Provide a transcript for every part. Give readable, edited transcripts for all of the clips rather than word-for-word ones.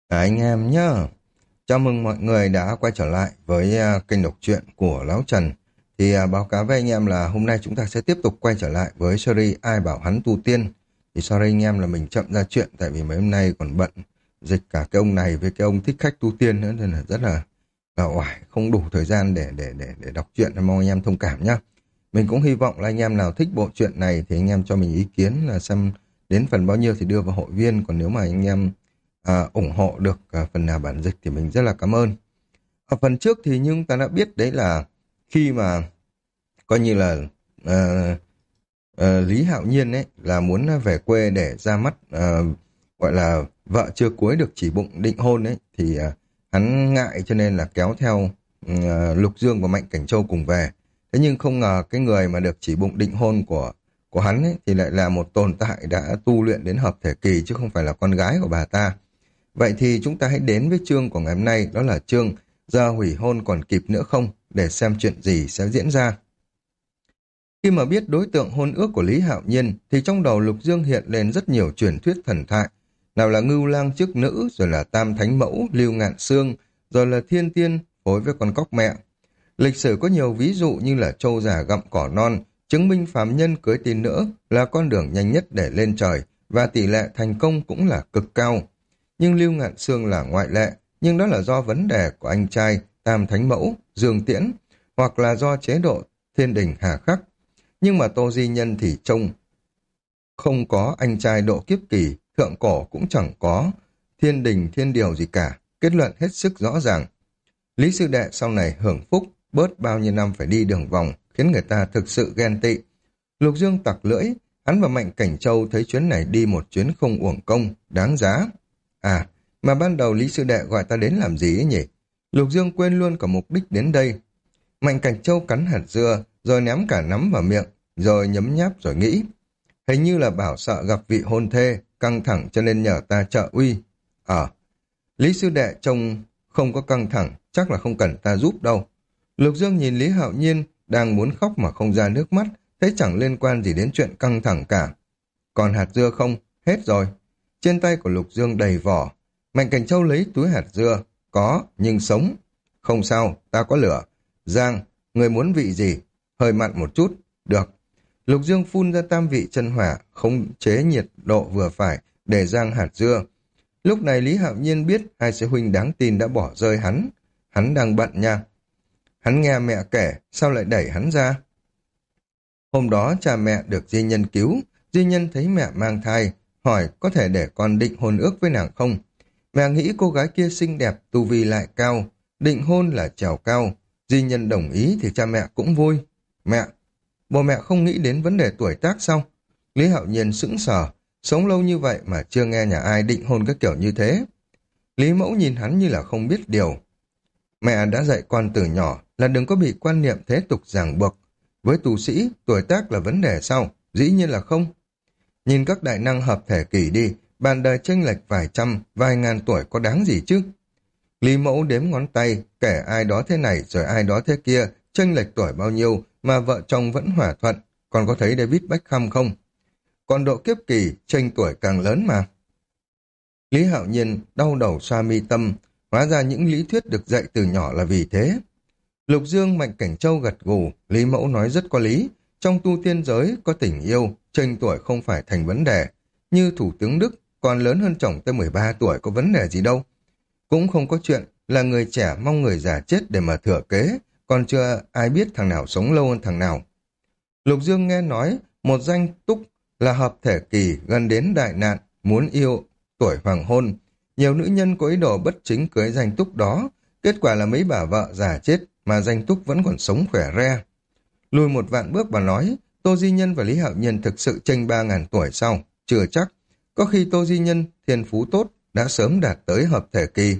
Anh em nhá, chào mừng mọi người đã quay trở lại với kênh đọc truyện của Lão Trần. Báo cáo với anh em là hôm nay chúng ta sẽ tiếp tục quay trở lại với series Ai bảo hắn tu tiên. Thì sorry anh em là mình chậm ra chuyện tại vì mấy hôm nay còn bận dịch cả cái ông này với cái ông thích khách tu tiên nữa nên là rất là oải, không đủ thời gian để đọc truyện, mong anh em thông cảm nhá. Mình cũng hy vọng là anh em nào thích bộ truyện này thì anh em cho mình ý kiến là xem đến phần bao nhiêu thì đưa vào hội viên, còn nếu mà anh em ủng hộ được phần nào bản dịch thì mình rất là cảm ơn. Ở phần trước thì nhưng ta đã biết đấy là khi mà coi như là ờ, Lý Hạo Nhiên ấy là muốn về quê để ra mắt gọi là vợ chưa cưới được chỉ bụng định hôn ấy thì hắn ngại cho nên là kéo theo Lục Dương và Mạnh Cảnh Châu cùng về. Thế nhưng không ngờ cái người mà được chỉ bụng định hôn của hắn ấy thì lại là một tồn tại đã tu luyện đến hợp thể kỳ chứ không phải là con gái của bà ta. Vậy thì chúng ta hãy đến với chương của ngày hôm nay, đó là chương giờ hủy hôn còn kịp nữa không, để xem chuyện gì sẽ diễn ra. Khi mà biết đối tượng hôn ước của Lý Hạo Nhiên, thì trong đầu Lục Dương hiện lên rất nhiều truyền thuyết thần thoại. Nào là Ngưu Lang trước nữ, rồi là Tam Thánh Mẫu, Lưu Ngạn Xương, rồi là Thiên Tiên phối với con cóc mẹ. Lịch sử có nhiều ví dụ như là trâu già gặm cỏ non, chứng minh phàm nhân cưới tin nữa là con đường nhanh nhất để lên trời, và tỷ lệ thành công cũng là cực cao. Nhưng Lưu Ngạn Sương là ngoại lệ, nhưng đó là do vấn đề của anh trai Tam Thánh Mẫu, Dương Tiễn, hoặc là do chế độ thiên đình hà khắc. Nhưng mà Tô Di Nhân thì trông không có anh trai độ kiếp kỳ, thượng cổ cũng chẳng có thiên đình thiên điều gì cả, kết luận hết sức rõ ràng. Lý sư đệ sau này hưởng phúc, bớt bao nhiêu năm phải đi đường vòng, khiến người ta thực sự ghen tị. Lục Dương tặc lưỡi, hắn và Mạnh Cảnh Châu thấy chuyến này đi một chuyến không uổng công, đáng giá. À, mà ban đầu Lý sư đệ gọi ta đến làm gì ấy nhỉ? Lục Dương quên luôn cả mục đích đến đây. Mạnh Cảnh Châu cắn hạt dưa, rồi ném cả nắm vào miệng, rồi nhấm nháp rồi nghĩ. Hình như là bảo sợ gặp vị hôn thê, căng thẳng cho nên nhờ ta trợ uy. Lý sư đệ trông không có căng thẳng, chắc là không cần ta giúp đâu. Lục Dương nhìn Lý Hạo Nhiên đang muốn khóc mà không ra nước mắt, thấy chẳng liên quan gì đến chuyện căng thẳng cả. Còn hạt dưa không? Hết rồi. Trên tay của Lục Dương đầy vỏ. Mạnh Cảnh Châu lấy túi hạt dưa. Có, nhưng sống. Không sao, ta có lửa. Giang, người muốn vị gì? Hơi mặn một chút. Được. Lục Dương phun ra tam vị chân hỏa, khống chế nhiệt độ vừa phải để rang hạt dưa. Lúc này Lý Hạo Nhiên biết hai sư huynh đáng tin đã bỏ rơi hắn. Hắn đang bận nha. Hắn nghe mẹ kể, sao lại đẩy hắn ra? Hôm đó cha mẹ được Di Nhân cứu. Di Nhân thấy mẹ mang thai, hỏi có thể để con định hôn ước với nàng không? Mẹ nghĩ cô gái kia xinh đẹp, tu vi lại cao, định hôn là trèo cao. Di Nhân đồng ý thì cha mẹ cũng vui. Mẹ, bố mẹ không nghĩ đến vấn đề tuổi tác sao? Lý Hạo Nhiên sững sờ, sống lâu như vậy mà chưa nghe nhà ai định hôn cái kiểu như thế. Lý Mẫu nhìn hắn như là không biết điều. Mẹ đã dạy con từ nhỏ là đừng có bị quan niệm thế tục ràng buộc. Với tu sĩ, tuổi tác là vấn đề sao? Dĩ nhiên là không. Nhìn các đại năng hợp thể kỷ đi, bàn đời chênh lệch vài trăm, vài ngàn tuổi có đáng gì chứ? Lý Mẫu đếm ngón tay, kể ai đó thế này rồi ai đó thế kia, chênh lệch tuổi bao nhiêu mà vợ chồng vẫn hòa thuận. Còn có thấy David Beckham không? Còn độ kiếp kỳ, chênh tuổi càng lớn mà. Lý Hạo Nhiên đau đầu xoa mi tâm, hóa ra những lý thuyết được dạy từ nhỏ là vì thế. Lục Dương Mạnh Cảnh Châu gật gù, Lý Mẫu nói rất có lý. Trong tu tiên giới có tình yêu, chênh tuổi không phải thành vấn đề. Như Thủ tướng Đức còn lớn hơn chồng tới 13 tuổi có vấn đề gì đâu. Cũng không có chuyện là người trẻ mong người già chết để mà thừa kế, còn chưa ai biết thằng nào sống lâu hơn thằng nào. Lục Dương nghe nói một danh túc là hợp thể kỳ gần đến đại nạn, muốn yêu tuổi hoàng hôn. Nhiều nữ nhân có ý đồ bất chính cưới danh túc đó, kết quả là mấy bà vợ già chết mà danh túc vẫn còn sống khỏe re. Lùi một vạn bước và nói, Tô Di Nhân và Lý Hạo Nhiên thực sự chênh 3.000 tuổi sau, chưa chắc. Có khi Tô Di Nhân thiên phú tốt đã sớm đạt tới hợp thể kỳ.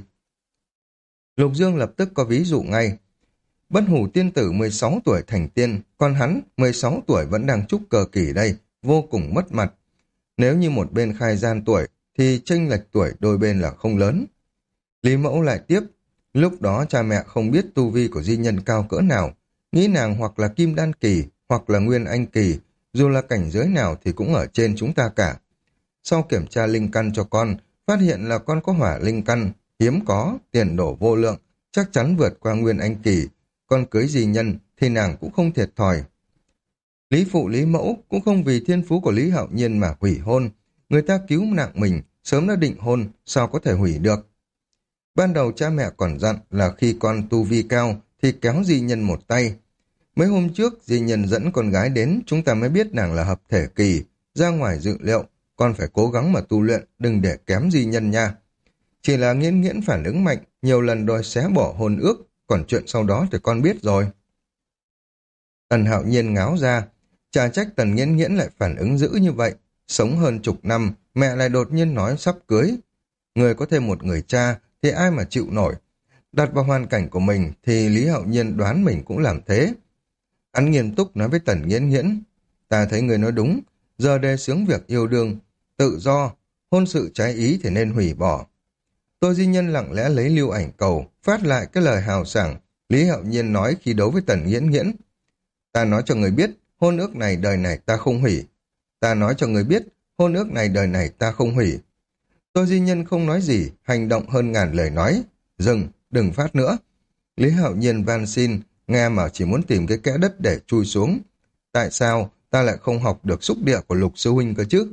Lục Dương lập tức có ví dụ ngay. Bất Hủ tiên tử 16 tuổi thành tiên, còn hắn 16 tuổi vẫn đang trúc cơ kỳ đây, vô cùng mất mặt. Nếu như một bên khai gian tuổi, thì chênh lệch tuổi đôi bên là không lớn. Lý Mẫu lại tiếp, lúc đó cha mẹ không biết tu vi của Di Nhân cao cỡ nào, nghĩ nàng hoặc là Kim Đan kỳ, hoặc là Nguyên Anh kỳ, dù là cảnh giới nào thì cũng ở trên chúng ta cả. Sau kiểm tra linh căn cho con, phát hiện là con có hỏa linh căn, hiếm có, tiền đổ vô lượng, chắc chắn vượt qua nguyên anh kỳ, con cưới di nhân thì nàng cũng không thiệt thòi. Lý phụ Lý mẫu cũng không vì thiên phú của Lý Hạo Nhiên mà hủy hôn, người ta cứu mạng mình, sớm đã định hôn, sao có thể hủy được. Ban đầu cha mẹ còn dặn là khi con tu vi cao thì kéo di nhân một tay. Mấy hôm trước di nhân dẫn con gái đến, chúng ta mới biết nàng là hợp thể kỳ, ra ngoài dự liệu, con phải cố gắng mà tu luyện, đừng để kém di nhân nha. Chỉ là Nghiễn Nghiễn phản ứng mạnh, nhiều lần đòi xé bỏ hôn ước, còn chuyện sau đó thì con biết rồi. Tần Hạo Nhiên ngáo ra, chả trách Tần Nghiễn Nghiễn lại phản ứng dữ như vậy, sống hơn chục năm, mẹ lại đột nhiên nói sắp cưới. Người có thêm một người cha thì ai mà chịu nổi. Đặt vào hoàn cảnh của mình thì Lý Hạo Nhiên đoán mình cũng làm thế. Hắn nghiêm túc nói với Tần Nghiễn Nghiễn, ta thấy người nói đúng, giờ đề xướng việc yêu đương, tự do, hôn sự trái ý thì nên hủy bỏ. Tô Di Nhân lặng lẽ lấy lưu ảnh cầu, phát lại cái lời hào sảng, Lý Hạo Nhiên nói khi đấu với Tần Nghiễn Nghiễn. Ta nói cho người biết, hôn ước này đời này ta không hủy. Ta nói cho người biết, hôn ước này đời này ta không hủy. Tô Di Nhân không nói gì, hành động hơn ngàn lời nói. Dừng, đừng phát nữa. Lý Hạo Nhiên van xin, nghe mà chỉ muốn tìm cái kẽ đất để chui xuống. Tại sao ta lại không học được xúc địa của Lục sư huynh cơ chứ?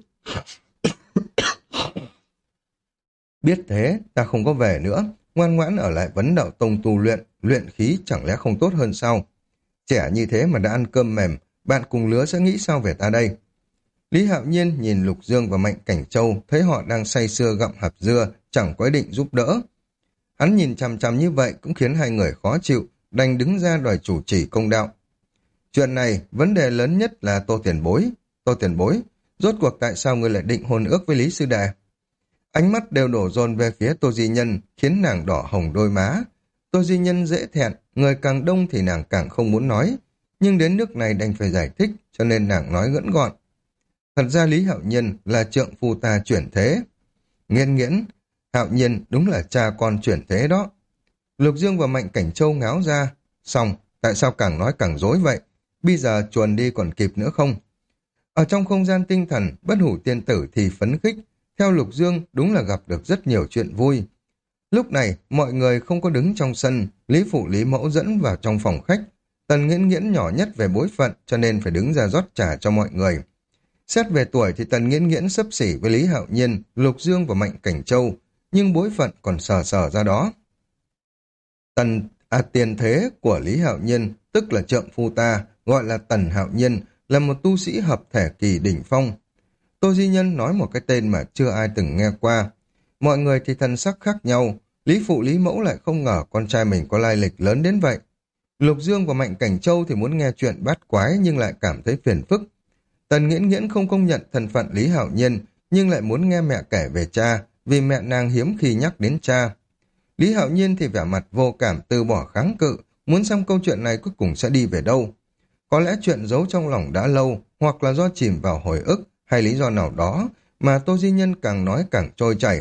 Biết thế, ta không có về nữa, ngoan ngoãn ở lại Vấn Đạo Tông tu luyện, luyện khí chẳng lẽ không tốt hơn sao? Trẻ như thế mà đã ăn cơm mềm, bạn cùng lứa sẽ nghĩ sao về ta đây? Lý Hạo Nhiên nhìn Lục Dương và Mạnh Cảnh Châu, thấy họ đang say sưa gặm hạt dưa, chẳng có ý định giúp đỡ. Hắn nhìn chằm chằm như vậy cũng khiến hai người khó chịu, đành đứng ra đòi chủ trì công đạo. Chuyện này, vấn đề lớn nhất là Tô Tiền Bối. Tô Tiền Bối, rốt cuộc tại sao ngươi lại định hôn ước với Lý Sư Đệ? Ánh mắt đều đổ dồn về phía Tô Di Nhân, khiến nàng đỏ hồng đôi má. Tô Di Nhân dễ thẹn, người càng đông thì nàng càng không muốn nói. Nhưng đến nước này đành phải giải thích, cho nên nàng nói gẫn gọn. Thật ra Lý Hạo Nhiên là trượng phu ta chuyển thế. Nghiễn Nghiễn, Hạo Nhiên đúng là cha con chuyển thế đó. Lục Dương và Mạnh Cảnh Châu ngáo ra. Xong, tại sao càng nói càng dối vậy? Bây giờ chuồn đi còn kịp nữa không? Ở trong không gian tinh thần, Bất Hủ Tiên Tử thì phấn khích. Theo Lục Dương, đúng là gặp được rất nhiều chuyện vui. Lúc này, mọi người không có đứng trong sân, Lý Phụ Lý Mẫu dẫn vào trong phòng khách. Tần Nghiễn Nghiễn nhỏ nhất về bối phận, cho nên phải đứng ra rót trà cho mọi người. Xét về tuổi thì Tần Nghiễn Nghiễn xấp xỉ với Lý Hạo Nhiên, Lục Dương và Mạnh Cảnh Châu, nhưng bối phận còn sờ ra đó. Tiền thế của Lý Hạo Nhiên, tức là trượng phu ta, gọi là Tần Hạo Nhiên, là một tu sĩ hợp thể kỳ đỉnh phong. Tô Di Nhân nói một cái tên mà chưa ai từng nghe qua. Mọi người thì thân sắc khác nhau, Lý Phụ Lý Mẫu lại không ngờ con trai mình có lai lịch lớn đến vậy. Lục Dương và Mạnh Cảnh Châu thì muốn nghe chuyện bát quái nhưng lại cảm thấy phiền phức. Tần Nghiễn Nghiễn không công nhận thân phận Lý Hạo Nhiên, nhưng lại muốn nghe mẹ kể về cha, vì mẹ nàng hiếm khi nhắc đến cha. Lý Hạo Nhiên thì vẻ mặt vô cảm từ bỏ kháng cự, muốn xem câu chuyện này cuối cùng sẽ đi về đâu. Có lẽ chuyện giấu trong lòng đã lâu, hoặc là do chìm vào hồi ức, hay lý do nào đó, mà Tô Di Nhân càng nói càng trôi chảy.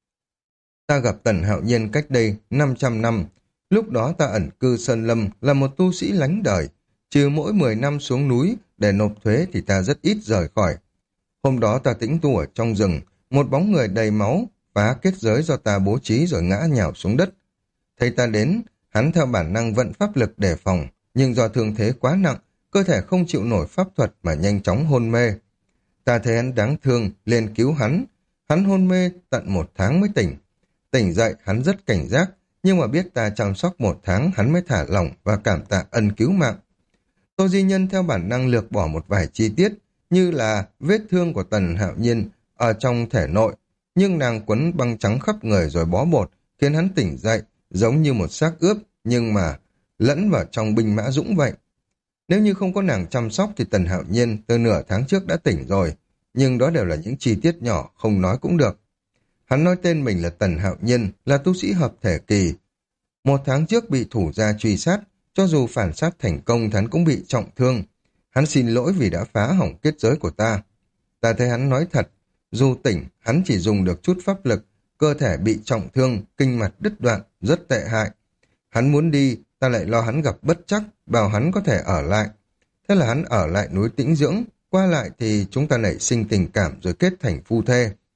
Ta gặp Tần Hạo Nhiên cách đây 500 năm, lúc đó ta ẩn cư Sơn Lâm là một tu sĩ lánh đời, trừ mỗi 10 năm xuống núi để nộp thuế thì ta rất ít rời khỏi. Hôm đó ta tĩnh tu ở trong rừng, một bóng người đầy máu, phá kết giới do ta bố trí rồi ngã nhào xuống đất. Thấy ta đến, hắn theo bản năng vận pháp lực đề phòng, nhưng do thương thế quá nặng, cơ thể không chịu nổi pháp thuật mà nhanh chóng hôn mê. Ta thấy hắn đáng thương, liền cứu hắn. Hắn hôn mê tận 1 tháng mới tỉnh. Tỉnh dậy hắn rất cảnh giác, nhưng mà biết ta chăm sóc 1 tháng hắn mới thả lỏng và cảm tạ ân cứu mạng. Tô Di Nhân theo bản năng lược bỏ một vài chi tiết, như là vết thương của Tần Hạo Nhiên ở trong thể nội, nhưng nàng quấn băng trắng khắp người rồi bó bột, khiến hắn tỉnh dậy, giống như một xác ướp, nhưng mà lẫn vào trong binh mã dũng vậy. Nếu như không có nàng chăm sóc thì Tần Hạo Nhiên từ nửa tháng trước đã tỉnh rồi, nhưng đó đều là những chi tiết nhỏ, không nói cũng được. Hắn nói tên mình là Tần Hạo Nhiên, là tu sĩ hợp thể kỳ. 1 tháng trước bị thủ gia truy sát, cho dù phản sát thành công hắn cũng bị trọng thương. Hắn xin lỗi vì đã phá hỏng kết giới của ta. Ta thấy hắn nói thật, dù tỉnh, hắn chỉ dùng được chút pháp lực, cơ thể bị trọng thương, kinh mạch đứt đoạn, rất tệ hại. Hắn muốn đi, ta lại lo hắn gặp bất trắc, bảo hắn có thể ở lại. Thế là hắn ở lại núi tĩnh dưỡng, qua lại thì chúng ta nảy sinh tình cảm rồi kết thành phu thê.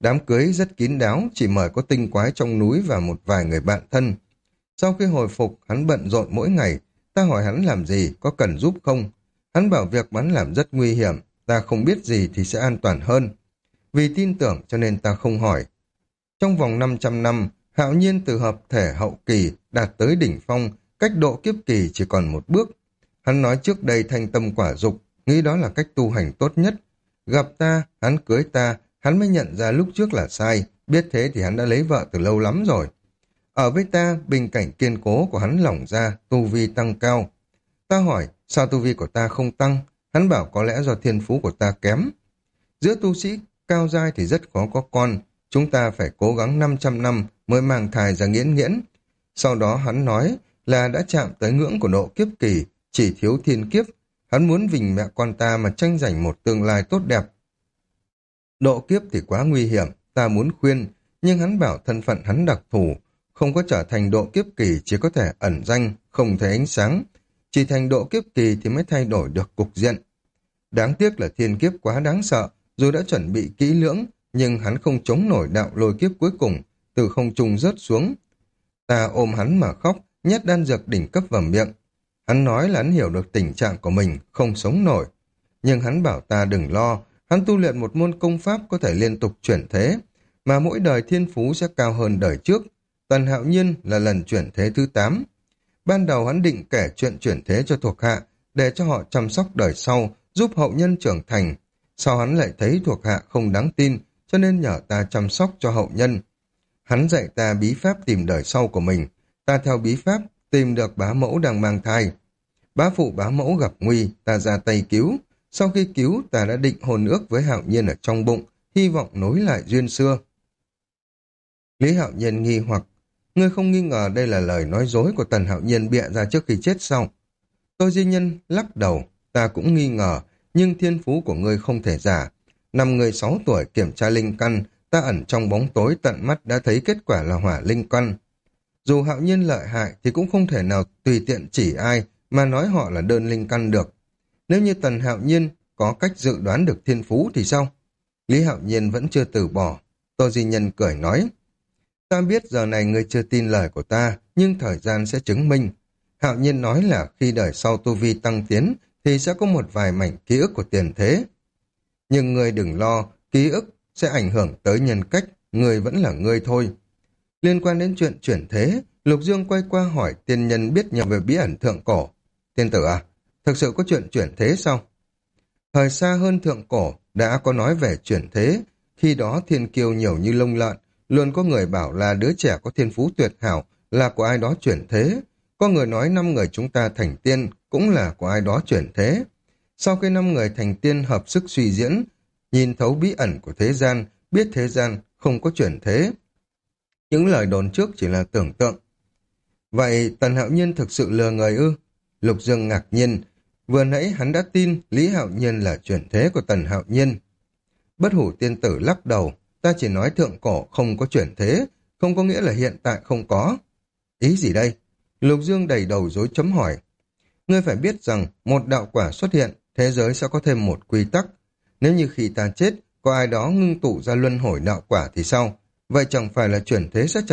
Đám cưới rất kín đáo, chỉ mời có tinh quái trong núi và một vài người bạn thân. Sau khi hồi phục, hắn bận rộn mỗi ngày. Ta hỏi hắn làm gì, có cần giúp không? Hắn bảo việc hắn làm rất nguy hiểm, ta không biết gì thì sẽ an toàn hơn. Vì tin tưởng cho nên ta không hỏi. Trong vòng 500 năm, Hạo Nhiên từ hợp thể hậu kỳ đạt tới đỉnh phong, cách độ kiếp kỳ chỉ còn một bước. Hắn nói trước đây thanh tâm quả dục, nghĩ đó là cách tu hành tốt nhất. Gặp ta, hắn cưới ta, hắn mới nhận ra lúc trước là sai, biết thế thì hắn đã lấy vợ từ lâu lắm rồi. Ở với ta, bình cảnh kiên cố của hắn lỏng ra, tu vi tăng cao. Ta hỏi, sao tu vi của ta không tăng? Hắn bảo có lẽ do thiên phú của ta kém. Giữa tu sĩ cao giai thì rất khó có con, chúng ta phải cố gắng 500 năm mới mang thai ra nghiễn nghiễn. Sau đó hắn nói là đã chạm tới ngưỡng của độ kiếp kỳ, chỉ thiếu thiên kiếp. Hắn muốn vì mẹ con ta mà tranh giành một tương lai tốt đẹp. Độ kiếp thì quá nguy hiểm, ta muốn khuyên, nhưng hắn bảo thân phận hắn đặc thù, không có trở thành độ kiếp kỳ chỉ có thể ẩn danh, không thấy ánh sáng. Chỉ thành độ kiếp kỳ thì mới thay đổi được cục diện. Đáng tiếc là thiên kiếp quá đáng sợ, dù đã chuẩn bị kỹ lưỡng, nhưng hắn không chống nổi đạo lôi kiếp cuối cùng, từ không trung rớt xuống. Ta ôm hắn mà khóc, nhét đan dược đỉnh cấp vào miệng. Hắn nói là hắn hiểu được tình trạng của mình, không sống nổi. Nhưng hắn bảo ta đừng lo, hắn tu luyện một môn công pháp có thể liên tục chuyển thế, mà mỗi đời thiên phú sẽ cao hơn đời trước. Tần Hạo Nhiên là lần chuyển thế thứ 8. Ban đầu hắn định kể chuyện chuyển thế cho thuộc hạ, để cho họ chăm sóc đời sau, giúp hậu nhân trưởng thành. Sau hắn lại thấy thuộc hạ không đáng tin, cho nên nhờ ta chăm sóc cho hậu nhân. Hắn dạy ta bí pháp tìm đời sau của mình. Ta theo bí pháp tìm được bá mẫu đang mang thai. Bá phụ bá mẫu gặp nguy, ta ra tay cứu. Sau khi cứu, ta đã định hôn ước với Hạo Nhiên ở trong bụng, hy vọng nối lại duyên xưa. Lý Hạo Nhiên nghi hoặc, ngươi không nghi ngờ đây là lời nói dối của Tần Hạo Nhiên bịa ra trước khi chết sao? Tô Di Nhân lắc đầu, ta cũng nghi ngờ, nhưng thiên phú của ngươi không thể giả. Năm người 6 tuổi kiểm tra linh căn, ta ẩn trong bóng tối tận mắt đã thấy kết quả là hỏa linh căn. Dù Hạo Nhiên lợi hại thì cũng không thể nào tùy tiện chỉ ai mà nói họ là đơn linh căn được. Nếu như Tần Hạo Nhiên có cách dự đoán được thiên phú thì sao? Lý Hạo Nhiên vẫn chưa từ bỏ. Tô Di Nhân cười nói, ta biết giờ này ngươi chưa tin lời của ta, nhưng thời gian sẽ chứng minh. Hạo Nhiên nói là khi đời sau tu vi tăng tiến thì sẽ có một vài mảnh ký ức của tiền thế. Nhưng ngươi đừng lo, ký ức sẽ ảnh hưởng tới nhân cách, ngươi vẫn là ngươi thôi. Liên quan đến chuyện chuyển thế, Lục Dương quay qua hỏi tiên nhân biết nhiều về bí ẩn thượng cổ. Tiên tử à, thực sự có chuyện chuyển thế sao? Thời xa hơn thượng cổ đã có nói về chuyển thế, khi đó thiên kiêu nhiều như lông lợn, luôn có người bảo là đứa trẻ có thiên phú tuyệt hảo là của ai đó chuyển thế. Có người nói 5 người chúng ta thành tiên cũng là của ai đó chuyển thế. Sau khi 5 người thành tiên hợp sức suy diễn, nhìn thấu bí ẩn của thế gian, biết thế gian không có chuyển thế. Những lời đồn trước chỉ là tưởng tượng. Vậy Tần Hạo Nhiên thực sự lừa người ư? Lục Dương ngạc nhiên. Vừa nãy hắn đã tin Lý Hạo Nhiên là chuyển thế của Tần Hạo Nhiên. Bất Hủ tiên tử lắc đầu. Ta chỉ nói thượng cổ không có chuyển thế, không có nghĩa là hiện tại không có. Ý gì đây? Lục Dương đầy đầu rối chấm hỏi. Ngươi phải biết rằng một đạo quả xuất hiện, thế giới sẽ có thêm một quy tắc. Nếu như khi ta chết, có ai đó ngưng tụ ra luân hồi đạo quả thì sao? Vậy chẳng phải là chuyển thế sẽ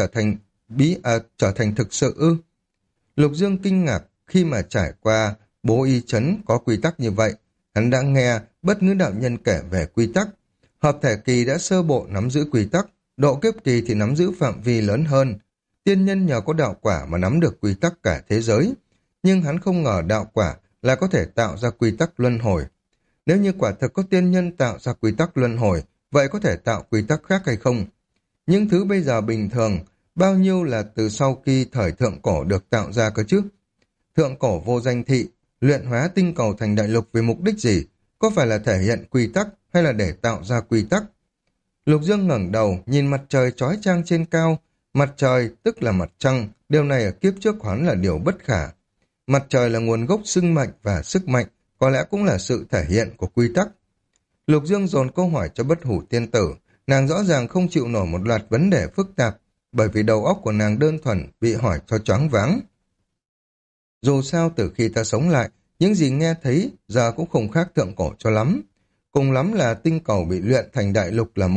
trở thành thực sự ư? Lục Dương kinh ngạc khi mà trải qua bố y chấn có quy tắc như vậy. Hắn đã nghe Bất Ngữ đạo nhân kể về quy tắc. Hợp thể kỳ đã sơ bộ nắm giữ quy tắc, độ kiếp kỳ thì nắm giữ phạm vi lớn hơn. Tiên nhân nhờ có đạo quả mà nắm được quy tắc cả thế giới. Nhưng hắn không ngờ đạo quả là có thể tạo ra quy tắc luân hồi. Nếu như quả thực có tiên nhân tạo ra quy tắc luân hồi, vậy có thể tạo quy tắc khác hay không? Những thứ bây giờ bình thường, bao nhiêu là từ sau khi thời thượng cổ được tạo ra cơ chứ? Thượng cổ vô danh thị, luyện hóa tinh cầu thành đại lục vì mục đích gì? Có phải là thể hiện quy tắc hay là để tạo ra quy tắc? Lục Dương ngẩng đầu, nhìn mặt trời chói chang trên cao. Mặt trời tức là mặt trăng, điều này ở kiếp trước hắn là điều bất khả. Mặt trời là nguồn gốc sinh mệnh và sức mạnh, có lẽ cũng là sự thể hiện của quy tắc. Lục Dương dồn câu hỏi cho Bất Hủ tiên tử, nàng rõ ràng không chịu nổi một loạt vấn đề phức tạp, bởi vì đầu óc của nàng đơn thuần bị hỏi cho choáng váng. Dù sao từ khi ta sống lại, những gì nghe thấy giờ cũng không khác thượng cổ cho lắm. Cùng lắm là tinh cầu bị luyện thành đại lục là một,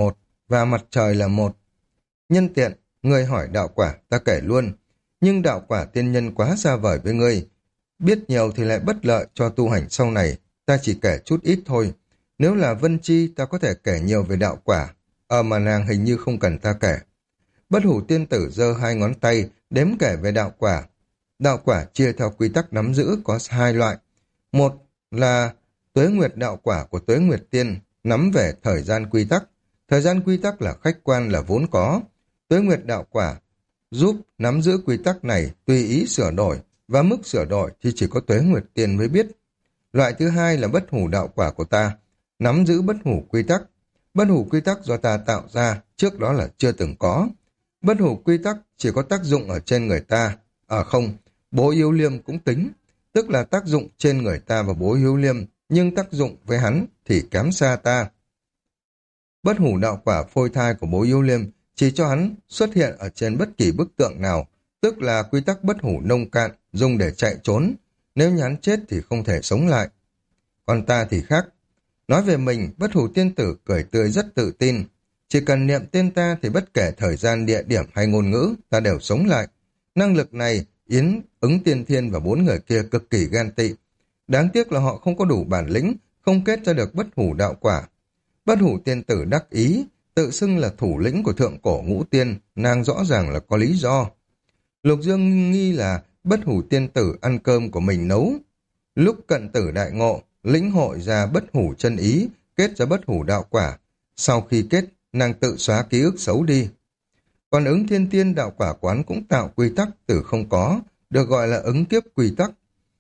và mặt trời là một. Nhân tiện, ngươi hỏi đạo quả, ta kể luôn. Nhưng đạo quả tiên nhân quá xa vời với ngươi. Biết nhiều thì lại bất lợi cho tu hành sau này, ta chỉ kể chút ít thôi. Nếu là Vân Chi, ta có thể kể nhiều về đạo quả. Mà nàng hình như không cần ta kể. Bất hủ tiên tử giơ hai ngón tay, đếm kể về đạo quả. Đạo quả chia theo quy tắc nắm giữ có hai loại. Một là tuế nguyệt đạo quả của tuế nguyệt tiên, nắm về thời gian quy tắc. Thời gian quy tắc là khách quan, là vốn có. Tuế nguyệt đạo quả giúp nắm giữ quy tắc này tùy ý sửa đổi, và mức sửa đổi thì chỉ có tuế nguyệt tiên mới biết. Loại thứ hai là bất hủ đạo quả của ta, nắm giữ bất hủ quy tắc. Bất hủ quy tắc do ta tạo ra, trước đó là chưa từng có. Bất hủ quy tắc chỉ có tác dụng ở trên người ta. Không, Bố Yếu Liêm cũng tính, tức là tác dụng trên người ta và Bố Yếu Liêm, nhưng tác dụng với hắn thì kém xa ta. Bất hủ đạo quả phôi thai của Bố Yếu Liêm chỉ cho hắn xuất hiện ở trên bất kỳ bức tượng nào, tức là quy tắc bất hủ nông cạn, dùng để chạy trốn. Nếu như hắn chết thì không thể sống lại. Còn ta thì khác. Nói về mình, bất hủ tiên tử cười tươi rất tự tin. Chỉ cần niệm tên ta thì bất kể thời gian, địa điểm hay ngôn ngữ, ta đều sống lại. Năng lực này, Yến, Ứng Tiên Thiên và 4 người kia cực kỳ ghen tị. Đáng tiếc là họ không có đủ bản lĩnh, không kết ra được bất hủ đạo quả. Bất hủ tiên tử đắc ý, tự xưng là thủ lĩnh của thượng cổ ngũ tiên, nàng rõ ràng là có lý do. Lục Dương nghi là bất hủ tiên tử ăn cơm của mình nấu. Lúc cận tử đại ngộ, lĩnh hội ra bất hủ chân ý, kết ra bất hủ đạo quả. Sau khi kết, nàng tự xóa ký ức xấu đi. Còn Ứng Thiên Tiên đạo quả quán cũng tạo quy tắc từ không có, được gọi là ứng kiếp quy tắc.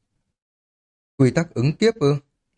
Quy tắc ứng kiếp ư?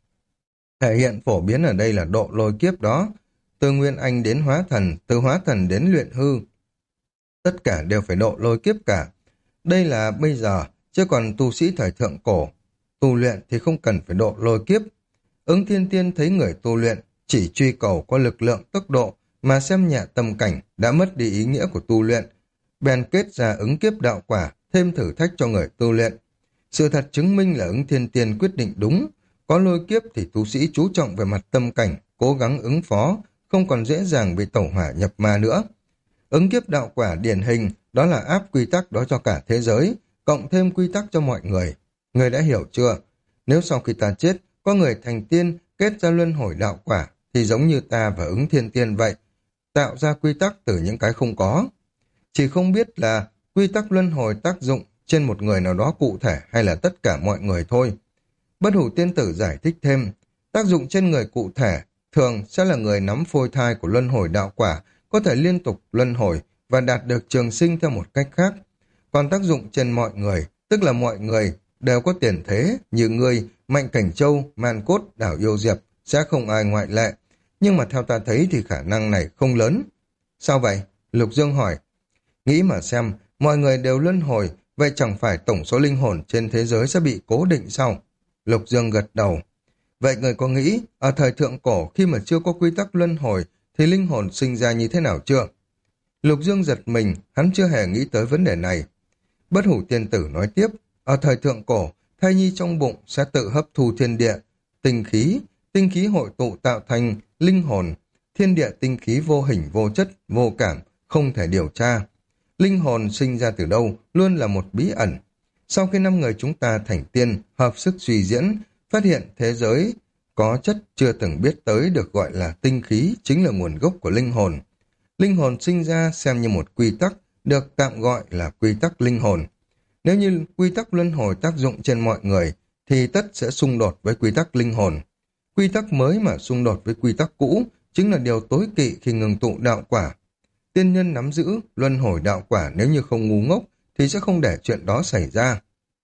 Thể hiện phổ biến ở đây là độ lôi kiếp đó. Từ Nguyên Anh đến hóa thần, từ hóa thần đến luyện hư. Tất cả đều phải độ lôi kiếp cả. Đây là bây giờ, chứ còn tu sĩ thời thượng cổ. Tu luyện thì không cần phải độ lôi kiếp. Ứng Thiên Tiên thấy người tu luyện chỉ truy cầu có lực lượng tốc độ mà xem nhẹ tâm cảnh đã mất đi ý nghĩa của tu luyện. Bèn kết ra ứng kiếp đạo quả, thêm thử thách cho người tu luyện. Sự thật chứng minh là Ứng Thiên Tiên quyết định đúng. Có lôi kiếp thì tu sĩ chú trọng về mặt tâm cảnh, cố gắng ứng phó, không còn dễ dàng bị tẩu hỏa nhập ma nữa. Ứng kiếp đạo quả điển hình, đó là áp quy tắc đó cho cả thế giới, cộng thêm quy tắc cho mọi người. Người đã hiểu chưa? Nếu sau khi ta chết, có người thành tiên kết ra luân hồi đạo quả, thì giống như ta và Ứng Thiên Tiên vậy, tạo ra quy tắc từ những cái không có. Chỉ không biết là quy tắc luân hồi tác dụng trên một người nào đó cụ thể hay là tất cả mọi người thôi. Bất hủ tiên tử giải thích thêm, tác dụng trên người cụ thể thường sẽ là người nắm phôi thai của luân hồi đạo quả, có thể liên tục luân hồi và đạt được trường sinh theo một cách khác. Còn tác dụng trên mọi người, tức là mọi người đều có tiền thế, như ngươi, Mạnh Cảnh Châu, Man Cốt, Đảo Yêu Diệp, sẽ không ai ngoại lệ. Nhưng mà theo ta thấy thì khả năng này không lớn. Sao vậy? Lục Dương hỏi. Nghĩ mà xem, mọi người đều luân hồi, vậy chẳng phải tổng số linh hồn trên thế giới sẽ bị cố định sao? Lục Dương gật đầu. Vậy người có nghĩ, ở thời thượng cổ khi mà chưa có quy tắc luân hồi, thì linh hồn sinh ra như thế nào chưa? Lục Dương giật mình, hắn chưa hề nghĩ tới vấn đề này. Bất hủ tiên tử nói tiếp, ở thời thượng cổ, thai nhi trong bụng sẽ tự hấp thu thiên địa, tinh khí hội tụ tạo thành linh hồn, thiên địa tinh khí vô hình vô chất, vô cảm, không thể điều tra. Linh hồn sinh ra từ đâu luôn là một bí ẩn. Sau khi 5 người chúng ta thành tiên, hợp sức suy diễn, phát hiện thế giới có chất chưa từng biết tới được gọi là tinh khí, chính là nguồn gốc của linh hồn. Linh hồn sinh ra xem như một quy tắc, được tạm gọi là quy tắc linh hồn. Nếu như quy tắc luân hồi tác dụng trên mọi người, thì tất sẽ xung đột với quy tắc linh hồn. Quy tắc mới mà xung đột với quy tắc cũ chính là điều tối kỵ khi ngừng tụ đạo quả. Tiên nhân nắm giữ luân hồi đạo quả nếu như không ngu ngốc thì sẽ không để chuyện đó xảy ra.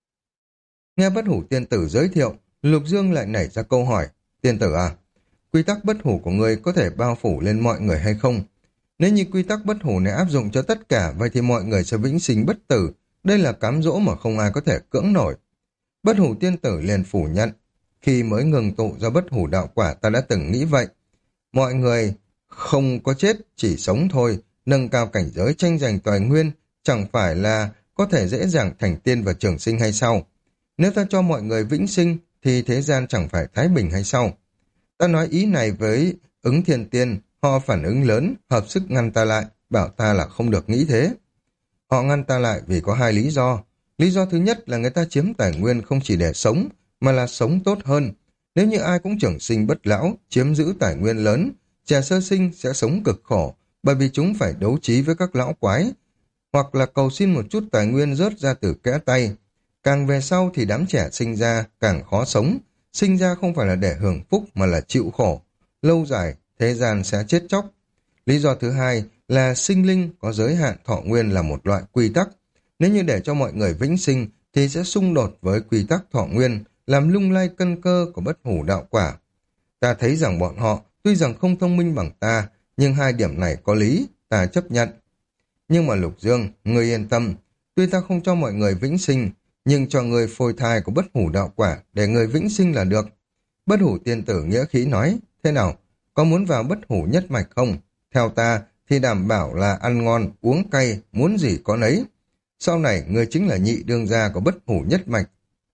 Nghe bất hủ tiên tử giới thiệu, Lục Dương lại nảy ra câu hỏi. Tiên tử à, quy tắc bất hủ của ngươi có thể bao phủ lên mọi người hay không? Nếu như quy tắc bất hủ này áp dụng cho tất cả, vậy thì mọi người sẽ vĩnh sinh bất tử. Đây là cám dỗ mà không ai có thể cưỡng nổi. Bất hủ tiên tử liền phủ nhận. Khi mới ngừng tụ ra bất hủ đạo quả ta đã từng nghĩ vậy. Mọi người không có chết, chỉ sống thôi. Nâng cao cảnh giới tranh giành tài nguyên chẳng phải là có thể dễ dàng thành tiên và trường sinh hay sao? Nếu ta cho mọi người vĩnh sinh thì thế gian chẳng phải thái bình hay sao? Ta nói ý này với Ứng Thiên Tiên, Họ phản ứng lớn, hợp sức ngăn ta lại, bảo ta là không được nghĩ thế. Họ ngăn ta lại vì có hai lý do. Lý do thứ nhất là người ta chiếm tài nguyên không chỉ để sống, mà là sống tốt hơn. Nếu như ai cũng trưởng sinh bất lão, chiếm giữ tài nguyên lớn, trẻ sơ sinh sẽ sống cực khổ, bởi vì chúng phải đấu trí với các lão quái, hoặc là cầu xin một chút tài nguyên rớt ra từ kẽ tay. Càng về sau thì đám trẻ sinh ra càng khó sống, sinh ra không phải là để hưởng phúc mà là chịu khổ. Lâu dài, thế gian sẽ chết chóc. Lý do thứ hai là sinh linh có giới hạn thọ nguyên là một loại quy tắc. Nếu như để cho mọi người vĩnh sinh thì sẽ xung đột với quy tắc thọ nguyên, làm lung lay cân cơ của bất hủ đạo quả. Ta thấy rằng bọn họ tuy rằng không thông minh bằng ta, nhưng hai điểm này có lý, ta chấp nhận. Nhưng mà Lục Dương, ngươi yên tâm, tuy ta không cho mọi người vĩnh sinh, nhưng cho người phôi thai của bất hủ đạo quả để người vĩnh sinh là được. Bất hủ tiên tử nghĩa khí nói, thế nào, có muốn vào bất hủ nhất mạch không? Theo ta thì đảm bảo là ăn ngon, uống cay, muốn gì có nấy. Sau này ngươi chính là nhị đương gia của bất hủ nhất mạch.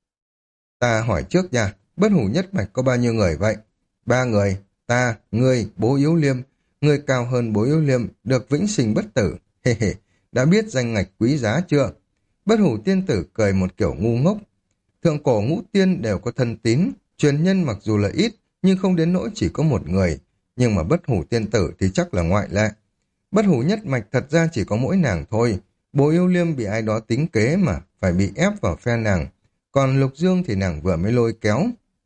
Ta hỏi trước nha, bất hủ nhất mạch có bao nhiêu người vậy? 3 người, ta, ngươi, Bố Yếu Liêm. Ngươi cao hơn Bố Yếu Liêm, được vĩnh sinh bất tử. Hề hề, đã biết danh ngạch quý giá chưa? Bất hủ tiên tử cười một kiểu ngu ngốc. Thượng cổ ngũ tiên đều có thân tín, truyền nhân mặc dù là ít, nhưng không đến nỗi chỉ có một người. Nhưng mà bất hủ tiên tử thì chắc là ngoại lệ. Bất hủ nhất mạch thật ra chỉ có mỗi nàng thôi. Bố Yêu Liêm bị ai đó tính kế mà phải bị ép vào phe nàng. Còn Lục Dương thì nàng vừa mới lôi kéo.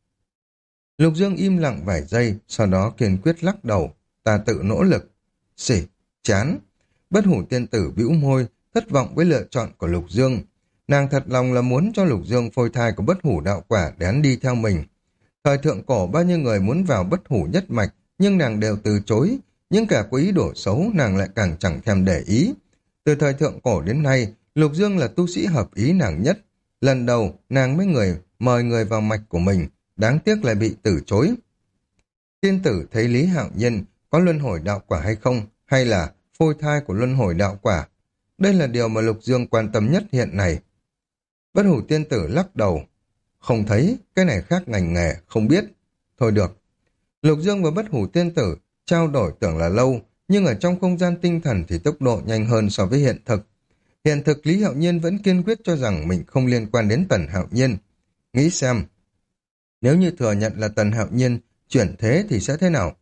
Lục Dương im lặng vài giây, sau đó kiên quyết lắc đầu. Ta tự nỗ lực. Xỉ, chán. Bất hủ tiên tử bĩu môi, thất vọng với lựa chọn của Lục Dương. Nàng thật lòng là muốn cho Lục Dương phôi thai của bất hủ đạo quả để hắn đi theo mình. Thời thượng cổ bao nhiêu người muốn vào bất hủ nhất mạch, nhưng nàng đều từ chối. Nhưng cả có ý đồ xấu nàng lại càng chẳng thèm để ý. Từ thời thượng cổ đến nay, Lục Dương là tu sĩ hợp ý nàng nhất. Lần đầu, nàng mới mời người vào mạch của mình, đáng tiếc lại bị từ chối. Tiên tử thấy Lý Hạo Nhiên có luân hồi đạo quả hay không, hay là phôi thai của luân hồi đạo quả. Đây là điều mà Lục Dương quan tâm nhất hiện nay. Bất hủ tiên tử lắc đầu. Không thấy, cái này khác ngành nghề, không biết. Thôi được. Lục Dương và bất hủ tiên tử trao đổi tưởng là lâu, nhưng ở trong không gian tinh thần thì tốc độ nhanh hơn so với hiện thực. Hiện thực Lý Hạo Nhiên vẫn kiên quyết cho rằng mình không liên quan đến Tần Hạo Nhiên. Nghĩ xem, nếu như thừa nhận là Tần Hạo Nhiên chuyển thế thì sẽ thế nào?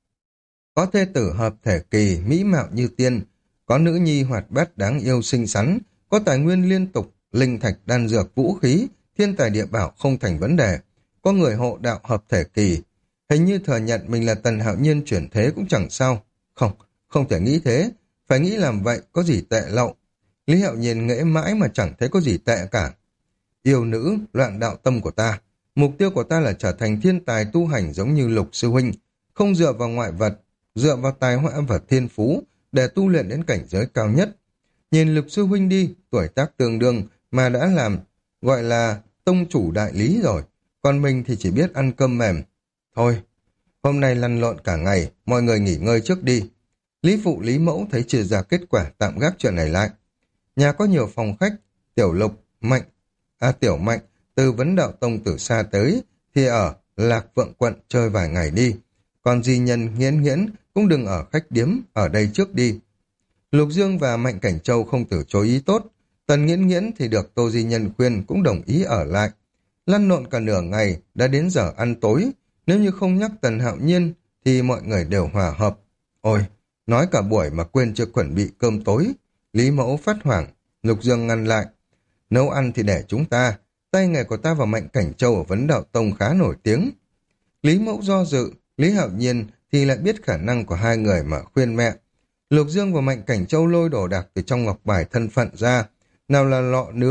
Có thê tử hợp thể kỳ, mỹ mạo như tiên, có nữ nhi hoạt bát đáng yêu xinh xắn, có tài nguyên liên tục, linh thạch đan dược vũ khí, thiên tài địa bảo không thành vấn đề, có người hộ đạo hợp thể kỳ. Hình như thừa nhận mình là Tần Hạo Nhiên chuyển thế cũng chẳng sao. Không, không thể nghĩ thế, phải nghĩ làm vậy có gì tệ lậu. Lý Hạo Nhiên nghĩ mãi mà chẳng thấy có gì tệ cả. Yêu nữ, loạn đạo tâm của ta. Mục tiêu của ta là trở thành thiên tài tu hành giống như Lục sư huynh, không dựa vào ngoại vật, dựa vào tài hoa và thiên phú để tu luyện đến cảnh giới cao nhất. Nhìn Lục sư huynh đi, tuổi tác tương đương mà đã làm, gọi là tông chủ đại lý rồi, còn mình thì chỉ biết ăn cơm mềm. Thôi, hôm nay lăn lộn cả ngày, mọi người nghỉ ngơi trước đi. Lý phụ Lý mẫu thấy chưa ra kết quả tạm gác chuyện này lại. Nhà có nhiều phòng khách, Tiểu Lục, Tiểu Mạnh, từ Vấn Đạo Tông từ xa tới, thì ở Lạc Vượng Quận chơi vài ngày đi. Còn Di Nhân, Nghiễn Nghiễn cũng đừng ở khách điếm, ở đây trước đi. Lục Dương và Mạnh Cảnh Châu không từ chối ý tốt. Tần Nghiễn Nghiễn thì được Tô Di Nhân khuyên cũng đồng ý ở lại. Lăn lộn cả nửa ngày, đã đến giờ ăn tối. Nếu như không nhắc Tần Hạo Nhiên, thì mọi người đều hòa hợp. Ôi, nói cả buổi mà quên chưa chuẩn bị cơm tối. Lý Mẫu phát hoảng, Lục Dương ngăn lại. Nấu ăn thì để chúng ta, tay nghề của ta và Mạnh Cảnh Châu ở Vấn Đạo Tông khá nổi tiếng. Lý Mẫu do dự, Lý Hạo Nhiên thì lại biết khả năng của hai người mà khuyên mẹ. Lục Dương và Mạnh Cảnh Châu lôi đồ đạc từ trong ngọc bài thân phận ra, nào là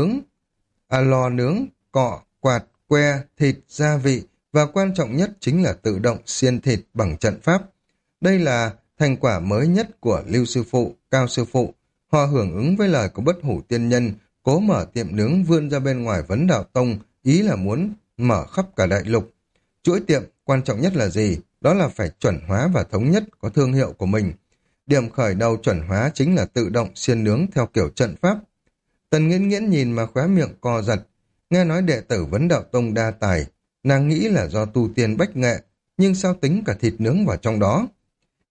lò nướng, cọ, quạt, que, thịt, gia vị, và quan trọng nhất chính là tự động xiên thịt bằng trận pháp. Đây là thành quả mới nhất của Lưu Sư Phụ, Cao Sư Phụ. Họ hưởng ứng với lời của bất hủ tiên nhân, cố mở tiệm nướng vươn ra bên ngoài Vấn Đạo Tông, ý là muốn mở khắp cả đại lục. Chuỗi tiệm, quan trọng nhất là gì? Đó là phải chuẩn hóa và thống nhất, có thương hiệu của mình. Điểm khởi đầu chuẩn hóa chính là tự động xiên nướng theo kiểu trận pháp. Tần Nghiễn Nghiễn nhìn mà khóe miệng co giật, nghe nói đệ tử Vấn Đạo Tông đa tài, nàng nghĩ là do tu tiên bách nghệ, nhưng sao tính cả thịt nướng vào trong đó.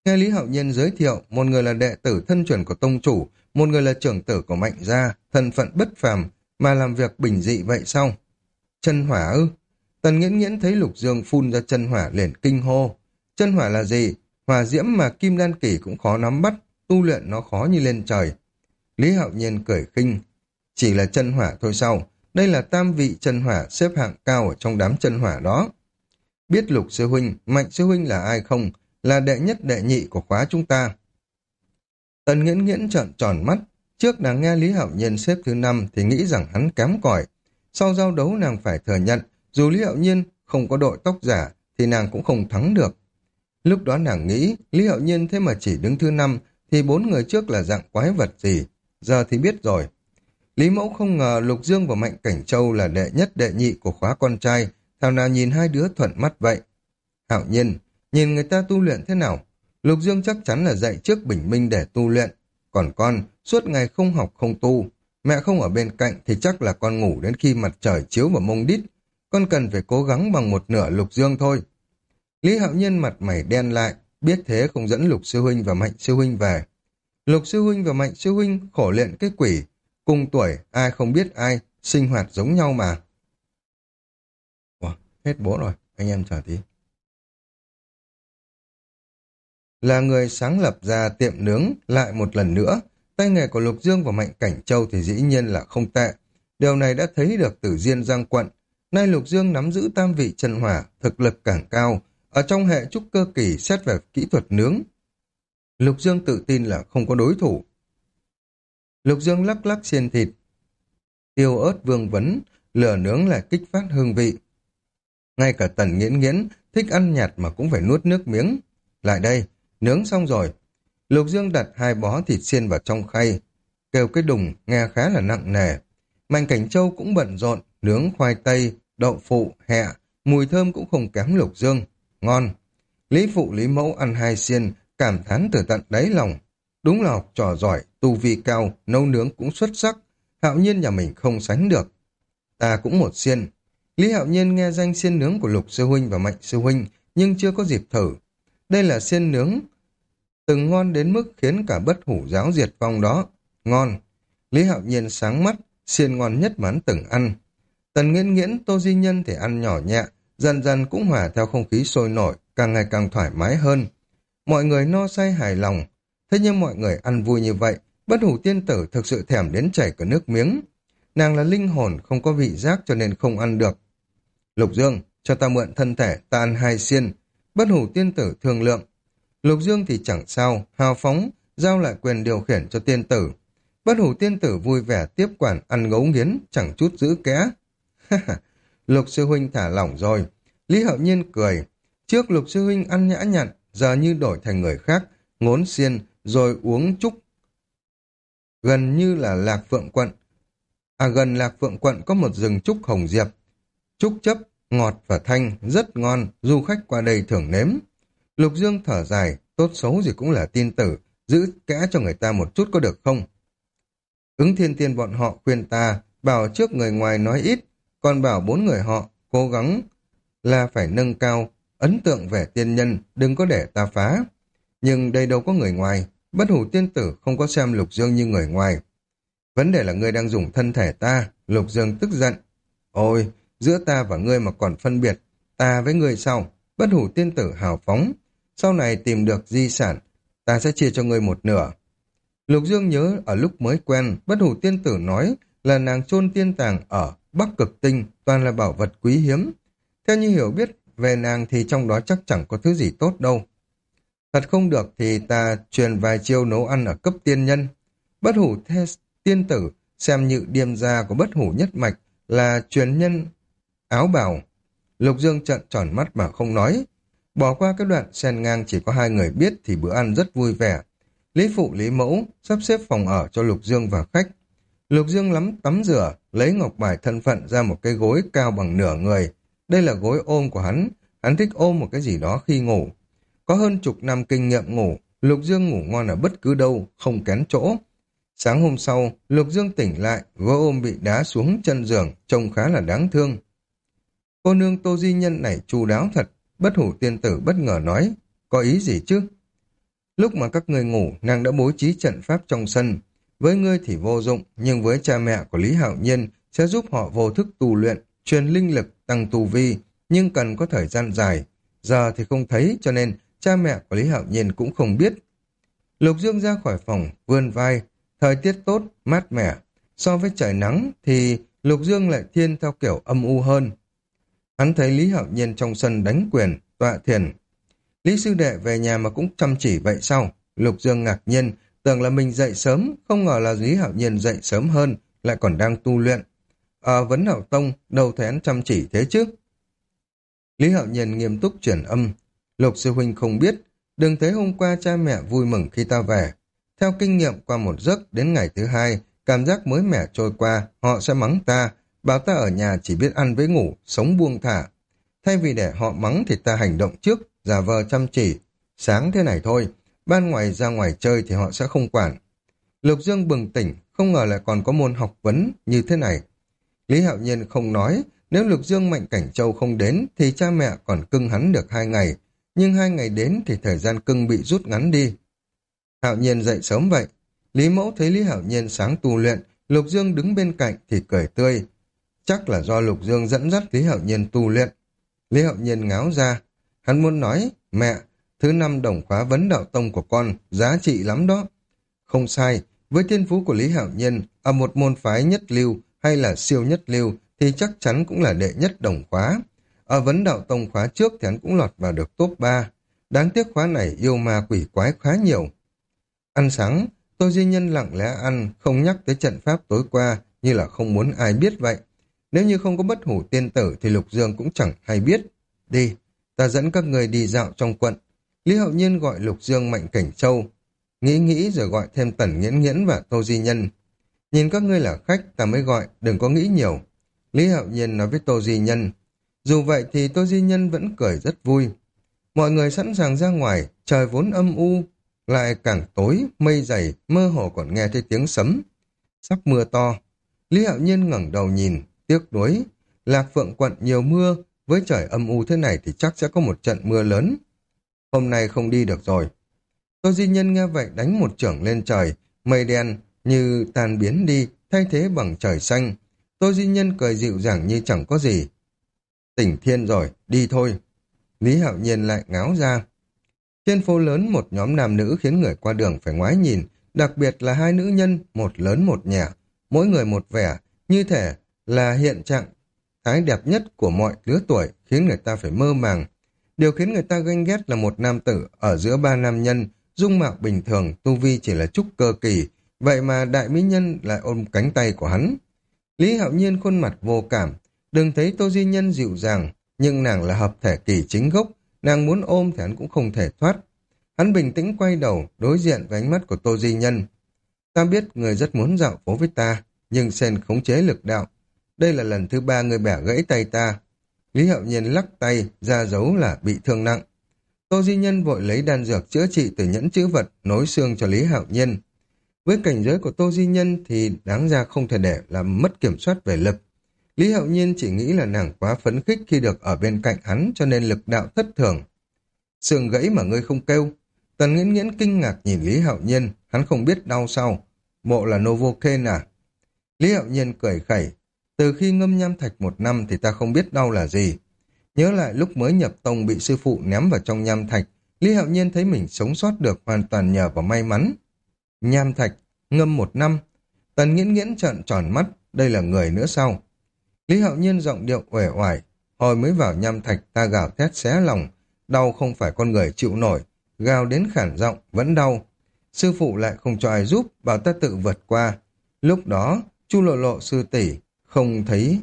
Nghe Lý Hạo Nhiên giới thiệu, một người là đệ tử thân truyền của tông chủ, một người là trưởng tử của Mạnh gia, thân phận bất phàm, mà làm việc bình dị vậy sao? Chân hỏa ư? Tần Nghiễn Nghiễn thấy Lục Dương phun ra chân hỏa liền kinh hô. Chân hỏa là gì? Hỏa diễm mà Kim Đan Kỳ cũng khó nắm bắt, tu luyện nó khó như lên trời. Lý Hạo Nhiên cười khinh. Chỉ là chân hỏa thôi sao? Đây là tam vị chân hỏa xếp hạng cao ở trong đám chân hỏa đó. Biết Lục sư huynh, Mạnh sư huynh là ai không? Là đệ nhất đệ nhị của khóa chúng ta. Tần Nghiễn Nghiễn trợn tròn mắt. Trước nàng nghe Lý Hạo Nhiên xếp thứ 5 thì nghĩ rằng hắn kém cỏi. Sau giao đấu nàng phải thừa nhận, dù Lý Hạo Nhiên không có đội tóc giả thì nàng cũng không thắng được. Lúc đó nàng nghĩ, Lý Hạo Nhiên thế mà chỉ đứng thứ 5 thì 4 người trước là dạng quái vật gì. Giờ thì biết rồi. Lý Mẫu không ngờ Lục Dương và Mạnh Cảnh Châu là đệ nhất đệ nhị của khóa con trai, thảo nào nhìn hai đứa thuận mắt vậy. Hạo Nhiên, nhìn người ta tu luyện thế nào? Lục Dương chắc chắn là dạy trước bình minh để tu luyện. Còn con, suốt ngày không học không tu. Mẹ không ở bên cạnh thì chắc là con ngủ đến khi mặt trời chiếu vào mông đít. Con cần phải cố gắng bằng một nửa Lục Dương thôi. Lý Hạo Nhiên mặt mày đen lại, biết thế không dẫn Lục Sư Huynh và Mạnh Sư Huynh về. Lục Sư Huynh và Mạnh Sư Huynh khổ luyện cái quỷ. Cùng tuổi, ai không biết ai, sinh hoạt giống nhau mà. Ủa, hết bố rồi, anh em chờ tí. Là người sáng lập ra tiệm nướng lại một lần nữa, tay nghề của Lục Dương và Mạnh Cảnh Châu thì dĩ nhiên là không tệ. Điều này đã thấy được từ Diên Giang quận. Nay Lục Dương nắm giữ tam vị chân hỏa, thực lực càng cao, ở trong hệ trúc cơ kỳ xét về kỹ thuật nướng. Lục Dương tự tin là không có đối thủ. Lục Dương lắc lắc xiên thịt, tiêu ớt vương vấn, lửa nướng là kích phát hương vị. Ngay cả Tần Nghiễn Nghiễn thích ăn nhạt mà cũng phải nuốt nước miếng. Lại đây, nướng xong rồi. Lục Dương đặt 2 bó thịt xiên vào trong khay, kêu cái đùng nghe khá là nặng nề. Mạnh Cảnh Châu cũng bận rộn, nướng khoai tây, đậu phụ, hẹ, mùi thơm cũng không kém Lục Dương. Ngon. Lý Phụ Lý Mẫu ăn 2 xiên, cảm thán từ tận đáy lòng. Đúng là học trò giỏi, tu vi cao, nấu nướng cũng xuất sắc. Hạo Nhiên nhà mình không sánh được. Ta cũng một xiên. Lý Hạo Nhiên nghe danh xiên nướng của Lục Sư Huynh và Mạnh Sư Huynh, nhưng chưa có dịp thử. Đây là xiên nướng từng ngon đến mức khiến cả Bất Hủ giáo diệt vong đó. Ngon. Lý Hạo Nhiên sáng mắt, xiên ngon nhất mà hắn từng ăn. Tần Nghiễn Nghiễn, Tô Di Nhân thì ăn nhỏ nhẹ, dần dần cũng hòa theo không khí sôi nổi, càng ngày càng thoải mái hơn. Mọi người no say hài lòng. Thế nhưng mọi người ăn vui như vậy, Bất Hủ tiên tử thực sự thèm đến chảy cả nước miếng. Nàng là linh hồn, không có vị giác cho nên không ăn được. Lục Dương, cho ta mượn thân thể, ta ăn 2 xiên. Bất Hủ tiên tử thương lượng. Lục Dương thì chẳng sao, hào phóng, giao lại quyền điều khiển cho tiên tử. Bất Hủ tiên tử vui vẻ tiếp quản ăn ngấu nghiến, chẳng chút giữ kẽ. Lục sư huynh thả lỏng rồi. Lý Hạo Nhiên cười. Trước Lục sư huynh ăn nhã nhặn, giờ như đổi thành người khác, ngốn xiên, rồi uống chúc. Gần như là Lạc Phượng quận. Gần Lạc Phượng quận có một rừng trúc hồng diệp. Trúc chấp, ngọt và thanh, rất ngon, du khách qua đây thưởng nếm. Lục Dương thở dài, tốt xấu gì cũng là tiên tử, giữ kẽ cho người ta một chút có được không? Ứng Thiên Tiên bọn họ khuyên ta, bảo trước người ngoài nói ít, còn bảo 4 người họ cố gắng là phải nâng cao ấn tượng về tiên nhân, đừng có để ta phá. Nhưng đây đâu có người ngoài, Bất Hủ tiên tử không có xem Lục Dương như người ngoài. Vấn đề là ngươi đang dùng thân thể ta, Lục Dương tức giận. Ôi, giữa ta và ngươi mà còn phân biệt, ta với ngươi sao? Bất Hủ tiên tử hào phóng. Sau này tìm được di sản, ta sẽ chia cho ngươi một nửa. Lục Dương nhớ ở lúc mới quen, Bất Hủ tiên tử nói là nàng chôn tiên tàng ở Bắc Cực Tinh, toàn là bảo vật quý hiếm. Theo như hiểu biết về nàng thì trong đó chắc chẳng có thứ gì tốt đâu. Thật không được thì ta truyền vài chiêu nấu ăn ở cấp tiên nhân. Bất Hủ tiên tử xem như điềm gia của Bất Hủ nhất mạch là truyền nhân áo bào. Lục Dương trợn tròn mắt mà không nói. Bỏ qua cái đoạn xen ngang chỉ có 2 người biết thì bữa ăn rất vui vẻ. Lý Phụ Lý Mẫu sắp xếp phòng ở cho Lục Dương và khách. Lục Dương tắm rửa, lấy ngọc bài thân phận ra một cái gối cao bằng nửa người. Đây là gối ôm của hắn thích ôm một cái gì đó khi ngủ. Có hơn chục năm kinh nghiệm ngủ, Lục Dương ngủ ngon ở bất cứ đâu, không kén chỗ. Sáng hôm sau, Lục Dương tỉnh lại, gối ôm bị đá xuống chân giường, trông khá là đáng thương. Cô nương Tô Di Nhân này chu đáo thật, Bất Hủ tiên tử bất ngờ nói, có ý gì chứ? Lúc mà các ngươi ngủ, nàng đã bố trí trận pháp trong sân. Với ngươi thì vô dụng, nhưng với cha mẹ của Lý Hạo Nhiên sẽ giúp họ vô thức tu luyện, truyền linh lực, tăng tu vi, nhưng cần có thời gian dài. Giờ thì không thấy, cho nên cha mẹ của Lý Hạo Nhiên cũng không biết. Lục Dương ra khỏi phòng, vươn vai, thời tiết tốt, mát mẻ. So với trời nắng thì Lục Dương lại thiên theo kiểu âm u hơn. Hắn thấy Lý Hạo Nhiên trong sân đánh quyền, tọa thiền. Lý sư đệ về nhà mà cũng chăm chỉ vậy sao? Lục Dương ngạc nhiên, tưởng là mình dậy sớm, không ngờ là Lý Hạo Nhiên dậy sớm hơn, lại còn đang tu luyện. Ở Vấn Đạo Tông, đâu thấy hắn chăm chỉ thế chứ? Lý Hạo Nhiên nghiêm túc chuyển âm. Lục sư huynh không biết, đừng thấy hôm qua cha mẹ vui mừng khi ta về. Theo kinh nghiệm qua một giấc đến ngày thứ hai, cảm giác mới mẻ trôi qua, họ sẽ mắng ta, bảo ta ở nhà chỉ biết ăn với ngủ, sống buông thả. Thay vì để họ mắng thì ta hành động trước, giả vờ chăm chỉ. Sáng thế này thôi, ban ngày ra ngoài chơi thì họ sẽ không quản. Lục Dương bừng tỉnh, không ngờ lại còn có môn học vấn như thế này. Lý Hạo Nhiên không nói, nếu Lục Dương Mạnh Cảnh Châu không đến thì cha mẹ còn cưng hắn được 2 ngày, nhưng 2 ngày đến thì thời gian cưng bị rút ngắn đi. Hạo Nhiên dậy sớm vậy. Lý Mẫu thấy Lý Hạo Nhiên sáng tu luyện, Lục Dương đứng bên cạnh thì cười tươi. Chắc là do Lục Dương dẫn dắt Lý Hạo Nhiên tu luyện. Lý Hạo Nhiên ngáo ra. Hắn muốn nói, mẹ, thứ 5 đồng khóa Vấn Đạo Tông của con, giá trị lắm đó. Không sai, với thiên phú của Lý Hạo Nhiên, ở một môn phái nhất lưu hay là siêu nhất lưu thì chắc chắn cũng là đệ nhất đồng khóa. Ở Vấn Đạo Tông khóa trước thì hắn cũng lọt vào được top 3. Đáng tiếc khóa này yêu ma quỷ quái khá nhiều. Ăn sáng, Tô Di Nhân lặng lẽ ăn, không nhắc tới trận pháp tối qua, như là không muốn ai biết vậy. Nếu như không có bất hủ tiên tử thì Lục Dương cũng chẳng hay biết. Đi, ta dẫn các người đi dạo trong quận. Lý Hạo Nhiên gọi Lục Dương Mạnh Cảnh Châu. Nghĩ rồi gọi thêm Tần Nghiễn Nghiễn và Tô Di Nhân. Nhìn các ngươi là khách, ta mới gọi, đừng có nghĩ nhiều. Lý Hạo Nhiên nói với Tô Di Nhân. Dù vậy thì Tô Di Nhân vẫn cười rất vui. Mọi người sẵn sàng ra ngoài, trời vốn âm u, lại càng tối, mây dày, mơ hồ còn nghe thấy tiếng sấm. Sắp mưa to. Lý Hạo Nhiên ngẩng đầu nhìn, tiếc nuối. Lạc Phượng quận nhiều mưa, với trời âm u thế này thì chắc sẽ có một trận mưa lớn. Hôm nay không đi được rồi. Tô Di Nhân nghe vậy đánh một chưởng lên trời, mây đen như tan biến đi, thay thế bằng trời xanh. Tô Di Nhân cười dịu dàng như chẳng có gì. Tỉnh thiên rồi, đi thôi. Lý Hạo Nhiên lại ngáo ra. Trên phố lớn một nhóm nam nữ khiến người qua đường phải ngoái nhìn, đặc biệt là 2 nữ nhân, một lớn một nhỏ, mỗi người một vẻ, như thể là hiện trạng thái đẹp nhất của mọi lứa tuổi, khiến người ta phải mơ màng. Điều khiến người ta ganh ghét là một nam tử ở giữa 3 nam nhân, dung mạo bình thường, tu vi chỉ là trúc cơ kỳ, vậy mà đại mỹ nhân lại ôm cánh tay của hắn. Lý Hạo Nhiên khuôn mặt vô cảm, đừng thấy Tô Di Nhân dịu dàng, nhưng nàng là hợp thể kỳ chính gốc, nàng muốn ôm thì hắn cũng không thể thoát. Hắn bình tĩnh quay đầu, đối diện với ánh mắt của Tô Di Nhân. Ta biết người rất muốn dạo phố với ta, nhưng sen khống chế lực đạo. Đây là lần thứ 3 người bẻ gãy tay ta. Lý Hạo Nhiên lắc tay, ra dấu là bị thương nặng. Tô Di Nhân vội lấy đan dược chữa trị từ nhẫn chữ vật, nối xương cho Lý Hạo Nhiên. Với cảnh giới của Tô Di Nhân thì đáng ra không thể để làm mất kiểm soát về lực. Lý Hạo Nhiên chỉ nghĩ là nàng quá phấn khích khi được ở bên cạnh hắn cho nên lực đạo thất thường. Xương gãy mà ngươi không kêu. Tần Nghiễn Nghiễn kinh ngạc nhìn Lý Hạo Nhiên, hắn không biết đau sao. Bộ là Novocaine à? Lý Hạo Nhiên cười khẩy. Từ khi ngâm nham thạch 1 năm thì ta không biết đau là gì. Nhớ lại lúc mới nhập tông bị sư phụ ném vào trong nham thạch, Lý Hạo Nhiên thấy mình sống sót được hoàn toàn nhờ vào may mắn. Nham thạch, ngâm 1 năm. Tần Nghiễn Nghiễn trợn tròn mắt, đây là người nữa sao? Lý Hạo Nhiên giọng điệu uể oải, hồi mới vào nham thạch ta gào thét xé lòng, đau không phải con người chịu nổi, gào đến khản giọng vẫn đau. Sư phụ lại không cho ai giúp, bảo ta tự vượt qua. Lúc đó, Chu Lộ Lộ sư tỷ không thấy,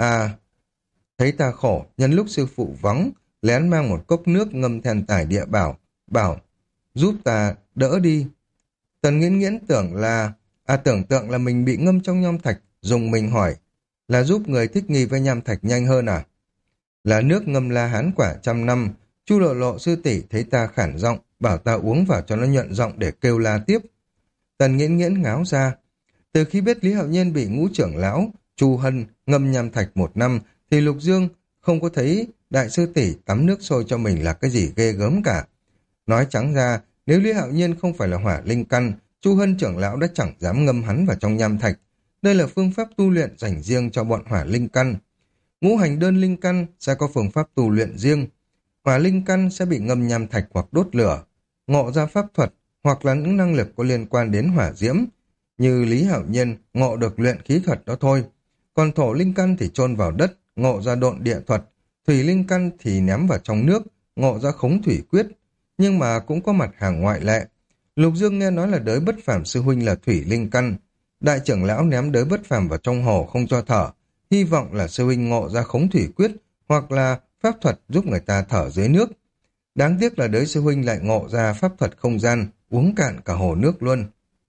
thấy ta khổ, nhân lúc sư phụ vắng, lén mang một cốc nước ngâm then tài địa bảo, giúp ta đỡ đi. Tần Nghiễn Nghiễn tưởng tượng là mình bị ngâm trong nham thạch, dùng mình hỏi, là giúp người thích nghi với nham thạch nhanh hơn à? Là nước ngâm La Hán quả 100 năm, Chu Lộ Lộ sư tỷ thấy ta khản giọng, bảo ta uống vào cho nó nhuận giọng để kêu la tiếp. Tần Nghiễn Nghiễn ngáo ra. Từ khi biết Lý Hạo Nhiên bị ngũ trưởng lão Chu Hân ngâm nham thạch 1 năm thì Lục Dương không có thấy đại sư tỷ tắm nước sôi cho mình là cái gì ghê gớm cả. Nói trắng ra, Nếu Lý Hạo Nhiên không phải là hỏa linh căn, Chu Hân trưởng lão đã chẳng dám ngâm hắn vào trong nham thạch. Đây là phương pháp tu luyện dành riêng cho bọn hỏa linh căn. Ngũ hành đơn linh căn sẽ có phương pháp tu luyện riêng. Hỏa linh căn sẽ bị ngâm nham thạch hoặc đốt lửa, ngộ ra pháp thuật hoặc là những năng lực có liên quan đến hỏa diễm. Như Lý Hạo Nhiên ngộ được luyện khí thuật đó thôi. Còn thổ linh căn thì chôn vào đất, ngộ ra độn địa thuật. Thủy linh căn thì ném vào trong nước, ngộ ra khống thủy quyết. Nhưng mà cũng có mặt hàng ngoại lệ. Lục Dương nghe nói là Đới Bất Phàm sư huynh là thủy linh căn. Đại trưởng lão ném Đới Bất Phàm vào trong hồ không cho thở, hy vọng là sư huynh ngộ ra khống thủy quyết hoặc là pháp thuật giúp người ta thở dưới nước. Đáng tiếc là Đới sư huynh lại ngộ ra pháp thuật không gian, uống cạn cả hồ nước luôn.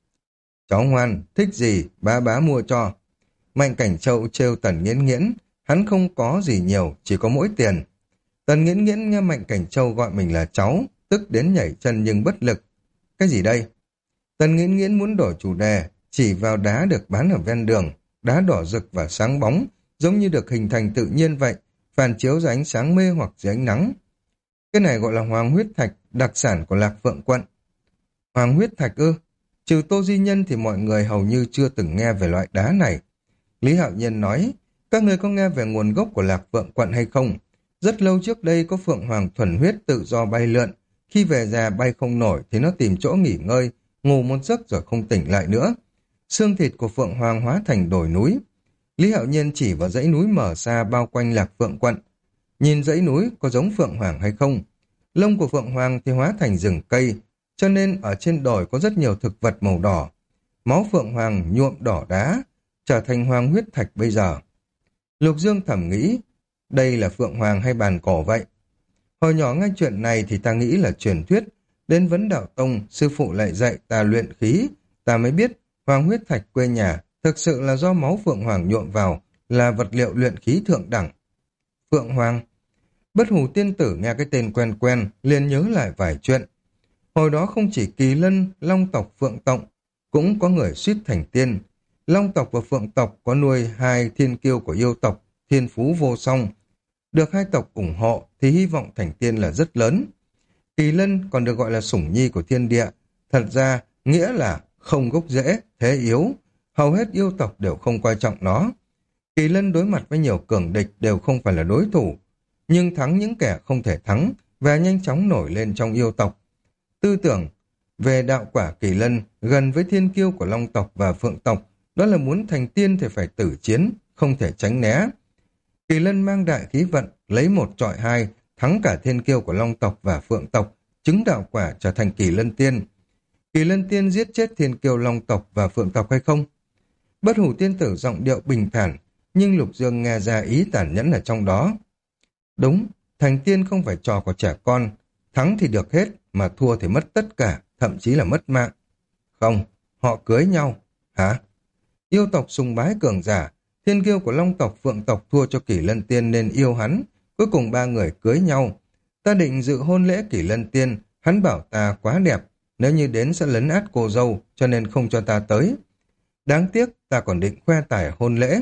Cháu ngoan, thích gì, bá bá mua cho. Mạnh Cảnh Châu trêu Tần Nghiễn Nghiễn, hắn không có gì nhiều, chỉ có mỗi tiền. Tần Nghiễn Nghiễn nghe Mạnh Cảnh Châu gọi mình là cháu, tức đến nhảy chân nhưng bất lực. Cái gì đây? Tần Nghiễn Nghiễn muốn đổi chủ đề, chỉ vào đá được bán ở ven đường, đá đỏ rực và sáng bóng, giống như được hình thành tự nhiên vậy, phản chiếu dưới ánh sáng mê hoặc dưới ánh nắng. Cái này gọi là hoàng huyết thạch, đặc sản của Lạc Phượng quận. Hoàng huyết thạch ư? Trừ Tô Di Nhân thì mọi người hầu như chưa từng nghe về loại đá này. Lý Hạo Nhiên nói, các người có nghe về nguồn gốc của Lạc Phượng quận hay không? Rất lâu trước đây có Phượng Hoàng thuần huyết tự do bay lượn, khi về già bay không nổi thì nó tìm chỗ nghỉ ngơi, ngủ một giấc rồi không tỉnh lại nữa. Xương thịt của Phượng Hoàng hóa thành đồi núi. Lý Hạo Nhiên chỉ vào dãy núi mở xa bao quanh Lạc Phượng quận. Nhìn dãy núi có giống Phượng Hoàng hay không? Lông của Phượng Hoàng thì hóa thành rừng cây, cho nên ở trên đồi có rất nhiều thực vật màu đỏ. Máu Phượng Hoàng nhuộm đỏ đá, trở thành hoàng huyết thạch bây giờ. Lục Dương thầm nghĩ, đây là Phượng Hoàng hay bàn cổ vậy? Hồi nhỏ nghe chuyện này thì ta nghĩ là truyền thuyết, đến Vấn Đạo Tông, sư phụ lại dạy ta luyện khí, ta mới biết hoàng huyết thạch quê nhà thực sự là do máu Phượng Hoàng nhuộm vào, là vật liệu luyện khí thượng đẳng. Phượng Hoàng. Bất Hủ Tiên Tử nghe cái tên quen quen, liền nhớ lại vài chuyện. Hồi đó không chỉ Kỳ Lân, Long tộc, Phượng tộc, cũng có người suýt thành tiên. Long tộc và Phượng tộc có nuôi hai thiên kiêu của yêu tộc, thiên phú vô song. Được hai tộc ủng hộ thì hy vọng thành tiên là rất lớn. Kỳ Lân còn được gọi là sủng nhi của thiên địa. Thật ra, nghĩa là không gốc rễ, thế yếu. Hầu hết yêu tộc đều không coi trọng nó. Kỳ Lân đối mặt với nhiều cường địch đều không phải là đối thủ, nhưng thắng những kẻ không thể thắng và nhanh chóng nổi lên trong yêu tộc. Tư tưởng về đạo quả Kỳ Lân gần với thiên kiêu của Long tộc và Phượng tộc, đó là muốn thành tiên thì phải tử chiến, không thể tránh né. Kỳ Lân mang đại khí vận, lấy một chọi hai, thắng cả thiên kiêu của Long tộc và Phượng tộc, chứng đạo quả trở thành Kỳ Lân tiên. Kỳ Lân tiên giết chết thiên kiêu Long tộc và Phượng tộc hay không? Bất Hủ Tiên Tử giọng điệu bình thản, nhưng Lục Dương nghe ra ý tàn nhẫn ở trong đó. Đúng, thành tiên không phải trò của trẻ con, thắng thì được hết, mà thua thì mất tất cả, thậm chí là mất mạng. Không, họ cưới nhau. Hả? Yêu tộc sùng bái cường giả, thiên kiêu của Long tộc, Phượng tộc thua cho Kỳ Lân tiên nên yêu hắn, cuối cùng ba người cưới nhau. Ta định dự hôn lễ Kỳ Lân tiên, hắn bảo ta quá đẹp, nếu như đến sẽ lấn át cô dâu, cho nên không cho ta tới. Đáng tiếc, ta còn định khoe tài hôn lễ.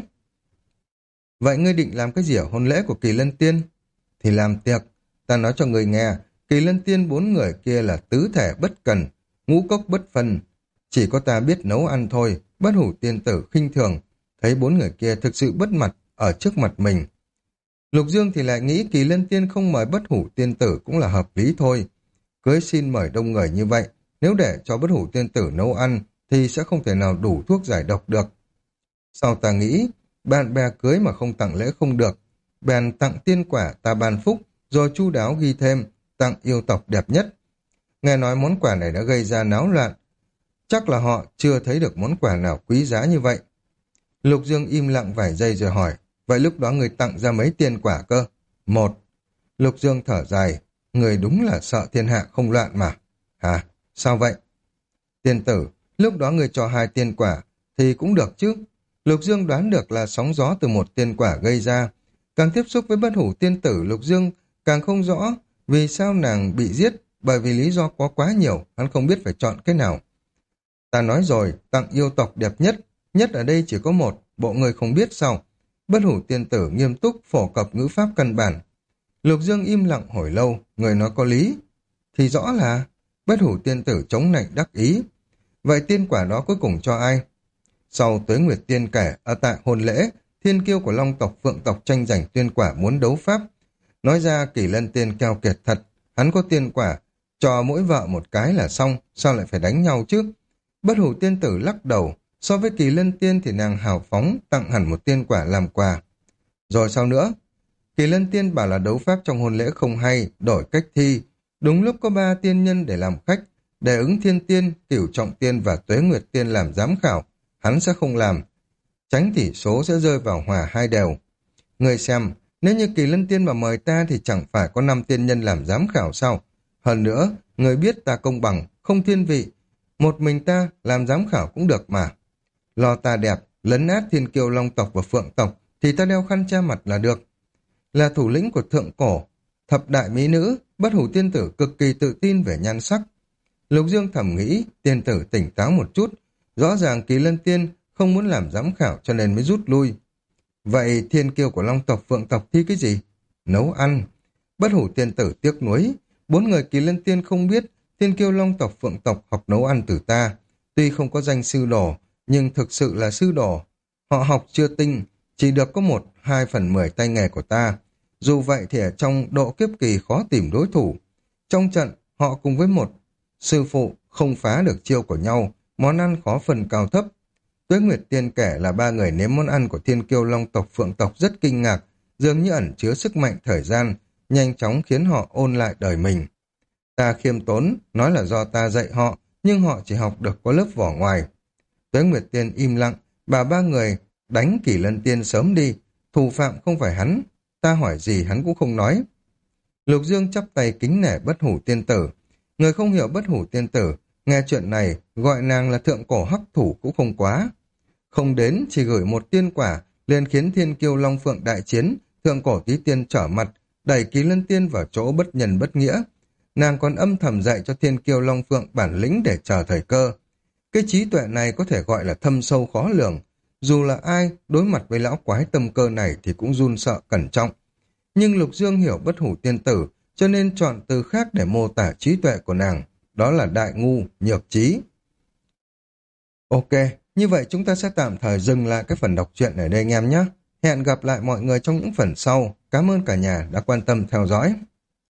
Vậy ngươi định làm cái gì ở hôn lễ của Kỳ Lân tiên? Thì làm tiệc. Ta nói cho ngươi nghe, Kỳ Lân tiên 4 người kia là tứ thể bất cần, ngũ cốc bất phân. Chỉ có ta biết nấu ăn thôi. Bất Hủ Tiên Tử khinh thường, thấy 4 người kia thực sự bất mặt ở trước mặt mình. Lục Dương thì lại nghĩ Kỳ Lân tiên không mời Bất Hủ Tiên Tử cũng là hợp lý thôi. Cưới xin mời đông người như vậy, nếu để cho Bất Hủ Tiên Tử nấu ăn thì sẽ không thể nào đủ thuốc giải độc được. Sau ta nghĩ, bạn bè cưới mà không tặng lễ không được, bèn tặng tiên quả ta ban phúc, rồi chu đáo ghi thêm, tặng yêu tộc đẹp nhất. Nghe nói món quà này đã gây ra náo loạn, chắc là họ chưa thấy được món quà nào quý giá như vậy. Lục Dương im lặng vài giây rồi hỏi, vậy lúc đó người tặng ra mấy tiên quả cơ? 1. Lục Dương thở dài, người đúng là sợ thiên hạ không loạn mà. Hả? Sao vậy? Tiên tử, lúc đó người cho 2 tiên quả thì cũng được chứ. Lục Dương đoán được là sóng gió từ một tiên quả gây ra. Càng tiếp xúc với Bất Hủ Tiên Tử, Lục Dương càng không rõ vì sao nàng bị giết, bởi vì lý do có quá nhiều, hắn không biết phải chọn cái nào. Ta nói rồi, tặng yêu tộc đẹp nhất, nhất ở đây chỉ có một, bộ người không biết sao? Bất Hủ Tiên Tử nghiêm túc phổ cập ngữ pháp căn bản. Lục Dương im lặng hồi lâu, người nói có lý. Thì rõ là, Bất hủ tiên tử chống nạnh đắc ý. Vậy tiên quả đó cuối cùng cho ai? Sau Tuế Nguyệt Tiên kể, ở tại hôn lễ, thiên kiêu của Long tộc Phượng tộc tranh giành tiên quả muốn đấu pháp. Nói ra Kỳ Lân Tiên keo kiệt thật, hắn có tiên quả, cho mỗi vợ một cái là xong, sao lại phải đánh nhau chứ? Bất hủ tiên tử lắc đầu, so với Kỳ Lân Tiên thì nàng hào phóng, tặng hẳn một tiên quả làm quà. Rồi sao nữa? Kỳ Lân Tiên bảo là đấu pháp trong hôn lễ không hay, đổi cách thi. Đúng lúc có 3 tiên nhân để làm khách, để ứng Thiên Tiên, Cửu Trọng Tiên và Tuế Nguyệt Tiên làm giám khảo. Hắn sẽ không làm. Tránh tỷ số sẽ rơi vào hòa 2 đều. Người xem, nếu như Kỳ Lân Tiên mà mời ta thì chẳng phải có 5 tiên nhân làm giám khảo sao? Hơn nữa, người biết ta công bằng, không thiên vị. Một mình ta làm giám khảo cũng được mà. Lo ta đẹp, lấn át thiên kiêu Long tộc và Phượng tộc thì ta đeo khăn che mặt là được. Là thủ lĩnh của thượng cổ, thập đại mỹ nữ, bất hủ tiên tử cực kỳ tự tin về nhan sắc. Lục Dương thầm nghĩ, tiên tử tỉnh táo một chút. Rõ ràng Kỳ Lân Tiên không muốn làm giám khảo cho nên mới rút lui. Vậy thiên kiêu của Long tộc Phượng tộc thi cái gì? Nấu ăn. Bất hủ tiên tử tiếc nuối. 4 người Kỳ Lân Tiên không biết thiên kiêu Long tộc Phượng tộc học nấu ăn từ ta. Tuy không có danh sư đồ, nhưng thực sự là sư đồ. Họ học chưa tinh, chỉ được có 1/2/10 tay nghề của ta. Dù vậy thì ở trong độ kiếp kỳ khó tìm đối thủ. Trong trận, họ cùng với một sư phụ không phá được chiêu của nhau, món ăn khó phần cao thấp. Tuế Nguyệt Tiên kể là 3 người nếm món ăn của thiên kiêu Long tộc Phượng tộc rất kinh ngạc, dường như ẩn chứa sức mạnh thời gian, nhanh chóng khiến họ ôn lại đời mình. Ta khiêm tốn, nói là do ta dạy họ, nhưng họ chỉ học được có lớp vỏ ngoài. Tuế Nguyệt Tiên im lặng, bà 3 người đánh Kỳ Lân Tiên sớm đi, thủ phạm không phải hắn, ta hỏi gì hắn cũng không nói. Lục Dương chắp tay kính nể bất hủ tiên tử. Người không hiểu bất hủ tiên tử, nghe chuyện này, gọi nàng là thượng cổ hắc thủ cũng không quá. Không đến, chỉ gửi một tiên quả, liền khiến thiên kiêu Long Phượng đại chiến, thượng cổ tí tiên trở mặt, đẩy Kỳ Lân Tiên vào chỗ bất nhân bất nghĩa. Nàng còn âm thầm dạy cho thiên kiêu Long Phượng bản lĩnh để chờ thời cơ. Cái trí tuệ này có thể gọi là thâm sâu khó lường. Dù là ai, đối mặt với lão quái tâm cơ này thì cũng run sợ cẩn trọng. Nhưng Lục Dương hiểu bất hủ tiên tử, cho nên chọn từ khác để mô tả trí tuệ của nàng. Đó là đại ngu, nhược trí. Ok, như vậy chúng ta sẽ tạm thời dừng lại cái phần đọc truyện ở đây anh em nhé. Hẹn gặp lại mọi người trong những phần sau. Cảm ơn cả nhà đã quan tâm theo dõi.